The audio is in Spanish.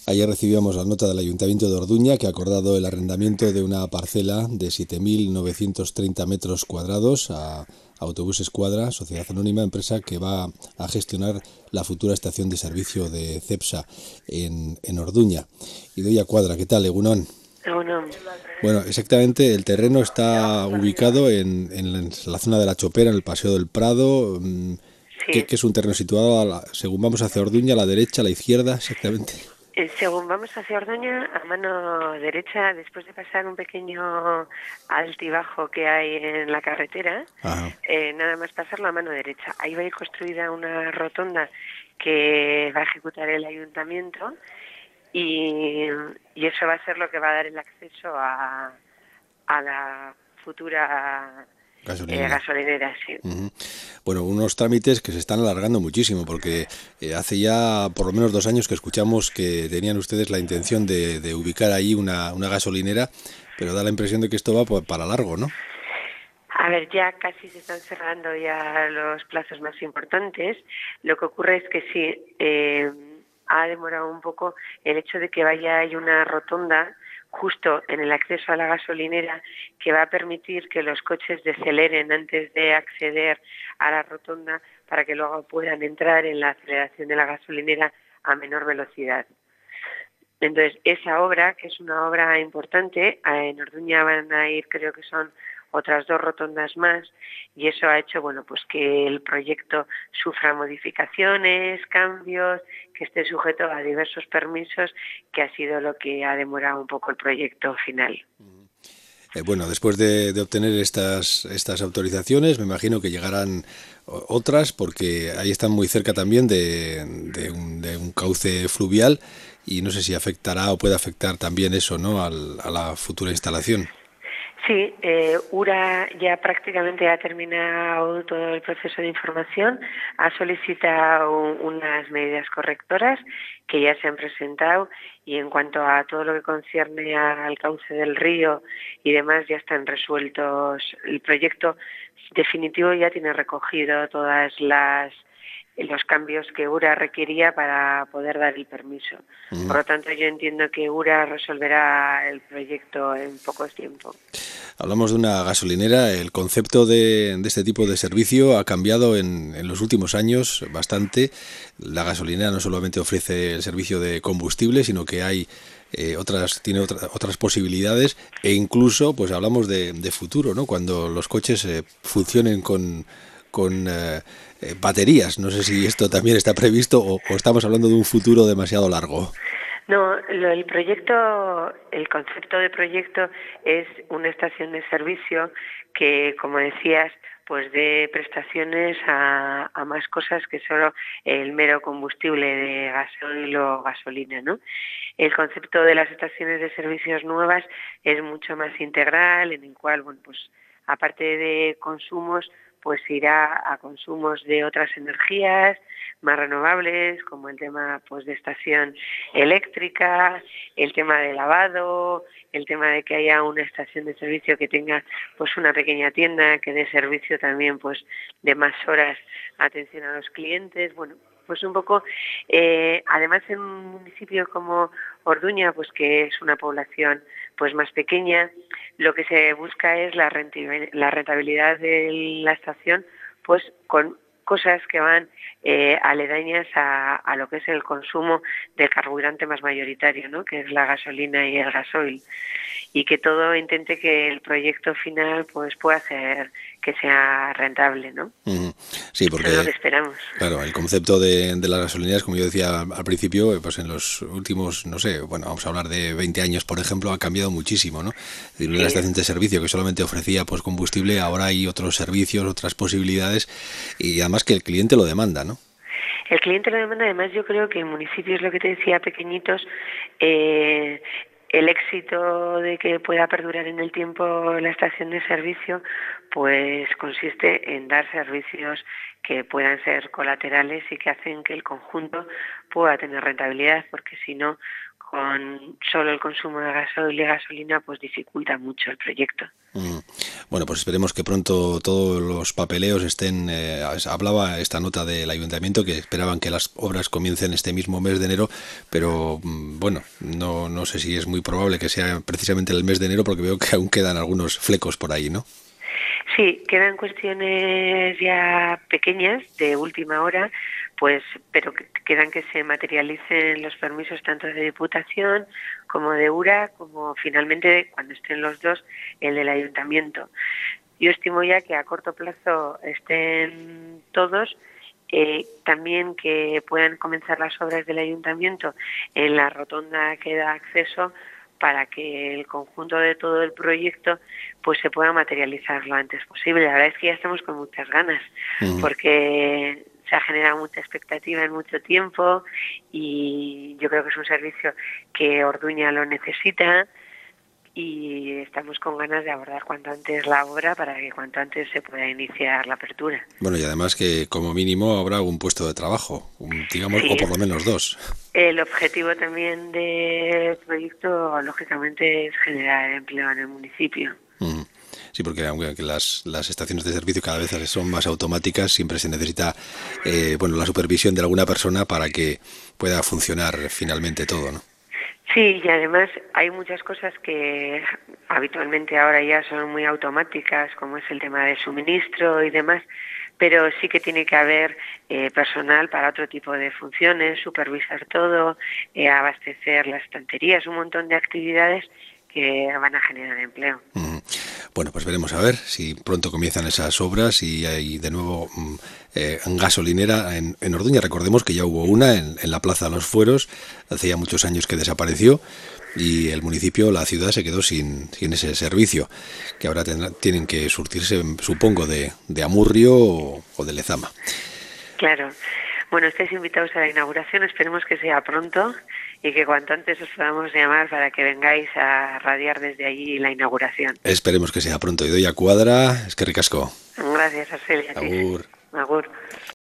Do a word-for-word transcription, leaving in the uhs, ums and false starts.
Ayer recibíamos la nota del Ayuntamiento de Orduña que ha acordado el arrendamiento de una parcela de siete mil novecientos treinta metros cuadrados a Autobuses Cuadra, sociedad anónima, empresa que va a gestionar la futura estación de servicio de Cepsa en, en Orduña. Idoia Cuadra, ¿qué tal, Egunon? Bueno, Bueno, exactamente, el terreno está ubicado en, en la zona de la Chopera, en el Paseo del Prado, mm, que, sí. que es un terreno situado, a la- según vamos hacia Orduña, a la derecha, a la izquierda, exactamente. Eh, Según vamos hacia Ordoña, a mano derecha, después de pasar un pequeño altibajo que hay en la carretera, Ajá. eh, nada más pasarlo a mano derecha. Ahí va a ir construida una rotonda que va a ejecutar el ayuntamiento y, y eso va a ser lo que va a dar el acceso a, a la futura eh, Gasolinera. gasolinera, sí. Ujú. Bueno, unos trámites que se están alargando muchísimo, porque eh, hace ya por lo menos dos años que escuchamos que tenían ustedes la intención de, de ubicar ahí una, una gasolinera, pero da la impresión de que esto va por- para largo, ¿no? A ver, ya casi se están cerrando ya los plazos más importantes. Lo que ocurre es que sí, eh, ha demorado un poco el hecho de que vaya hay una rotonda justo en el acceso a la gasolinera que va a permitir que los coches deceleren antes de acceder a la rotonda para que luego puedan entrar en la aceleración de la gasolinera a menor velocidad. Entonces, esa obra, que es una obra importante, en Orduña van a ir, creo que son otras dos rotondas más, y eso ha hecho, bueno, pues que el proyecto sufra modificaciones, cambios, que esté sujeto a diversos permisos, que ha sido lo que ha demorado un poco el proyecto final. Eh, bueno, después de, de obtener estas, estas autorizaciones, me imagino que llegarán o- otras, porque ahí están muy cerca también de, de un, de un cauce fluvial y no sé si afectará o puede afectar también eso, ¿no? Al- a la futura instalación. Sí, eh, URA ya prácticamente ha terminado todo el proceso de información, ha solicitado unas medidas correctoras que ya se han presentado y en cuanto a todo lo que concierne al cauce del río y demás ya están resueltos. El proyecto definitivo ya tiene recogido todas las los cambios que URA requería para poder dar el permiso. Ujú. Por lo tanto, yo entiendo que URA resolverá el proyecto en poco tiempo. Hablamos de una gasolinera. El concepto de, de este tipo de servicio ha cambiado en, en los últimos años bastante. La gasolinera no solamente ofrece el servicio de combustible, sino que hay eh, otras, tiene otra- otras posibilidades e incluso, pues hablamos de, de futuro, ¿no? Cuando los coches eh, funcionen con, con eh, eh, baterías. No sé si esto también está previsto o, o estamos hablando de un futuro demasiado largo. No, lo, el proyecto, el concepto de proyecto es una estación de servicio que, como decías, pues dé prestaciones a, a más cosas que solo el mero combustible de gasoil o gasolina, ¿no? El concepto de las estaciones de servicios nuevas es mucho más integral, en el cual, bueno, pues aparte de consumos, pues irá a consumos de otras energías más renovables, como el tema pues de estación eléctrica, el tema de lavado, el tema de que haya una estación de servicio que tenga pues una pequeña tienda que dé servicio también pues de más horas atención a los clientes, bueno, pues un poco, eh, además en un municipio como Orduña, pues que es una población pues más pequeña, lo que se busca es la la rentabilidad de la estación, pues con cosas que van eh, aledañas a, a lo que es el consumo del carburante más mayoritario, ¿no? Que es la gasolina y el gasoil, y que todo intente que el proyecto final pues pueda hacer que sea rentable, ¿no? Ujú. Sí, Eso es lo porque que esperamos. claro, el concepto de, de las gasolineras, como yo decía al, al principio, eh, pues en los últimos, no sé, bueno, vamos a hablar de veinte años, por ejemplo, ha cambiado muchísimo, ¿no? Es decir, una Sí. estación de servicio que solamente ofrecía pues combustible, ahora hay otros servicios, otras posibilidades y además que el cliente lo demanda, ¿no? El cliente lo demanda, además yo creo que en municipios, lo que te decía, pequeñitos, eh, el éxito de que pueda perdurar en el tiempo la estación de servicio, pues consiste en dar servicios que puedan ser colaterales y que hacen que el conjunto pueda tener rentabilidad, porque si no, con solo el consumo de gasoil y gasolina, pues dificulta mucho el proyecto. Mm. Bueno, pues esperemos que pronto todos los papeleos estén... eh, hablaba esta nota del ayuntamiento que esperaban que las obras comiencen este mismo mes de enero, pero mm, bueno, no, no sé si es muy probable que sea precisamente el mes de enero, porque veo que aún quedan algunos flecos por ahí, ¿no? Sí, quedan cuestiones ya pequeñas de última hora, pues, pero que- quedan que se materialicen los permisos tanto de Diputación como de URA, como finalmente, cuando estén los dos, el del Ayuntamiento. Yo estimo ya que a corto plazo estén todos, eh, también que puedan comenzar las obras del Ayuntamiento en la rotonda que da acceso, para que el conjunto de todo el proyecto pues se pueda materializar lo antes posible. La verdad es que ya estamos con muchas ganas, Mm. porque se ha generado mucha expectativa en mucho tiempo y yo creo que es un servicio que Orduña lo necesita, y estamos con ganas de abordar cuanto antes la obra para que cuanto antes se pueda iniciar la apertura. Bueno, y además que como mínimo habrá un puesto de trabajo, un- digamos, o Sí, por lo menos dos. el objetivo también del proyecto, lógicamente, es generar empleo en el municipio. Mm. Sí, porque aunque las, las estaciones de servicio cada vez son más automáticas, siempre se necesita eh, bueno, la supervisión de alguna persona para que pueda funcionar finalmente todo, ¿no? Sí, y además hay muchas cosas que habitualmente ahora ya son muy automáticas, como es el tema de suministro y demás, pero sí que tiene que haber eh, personal para otro tipo de funciones, supervisar todo, eh, abastecer las estanterías, un montón de actividades que van a generar empleo. Mm. Bueno, pues veremos a ver si pronto comienzan esas obras y hay de nuevo mm, eh, gasolinera en, en Orduña. Recordemos que ya hubo una en, en la Plaza de los Fueros, hace ya muchos años que desapareció y el municipio, la ciudad, se quedó sin, sin ese servicio, que ahora tendrá, tienen que surtirse, supongo, de, de Amurrio o, o de Lezama. Claro. Bueno, estáis invitados a la inauguración, esperemos que sea pronto y que cuanto antes os podamos llamar para que vengáis a radiar desde allí la inauguración. Esperemos que sea pronto. Y doy a cuadra, es que ricasco. Gracias, Arcelia. Agur. Agur.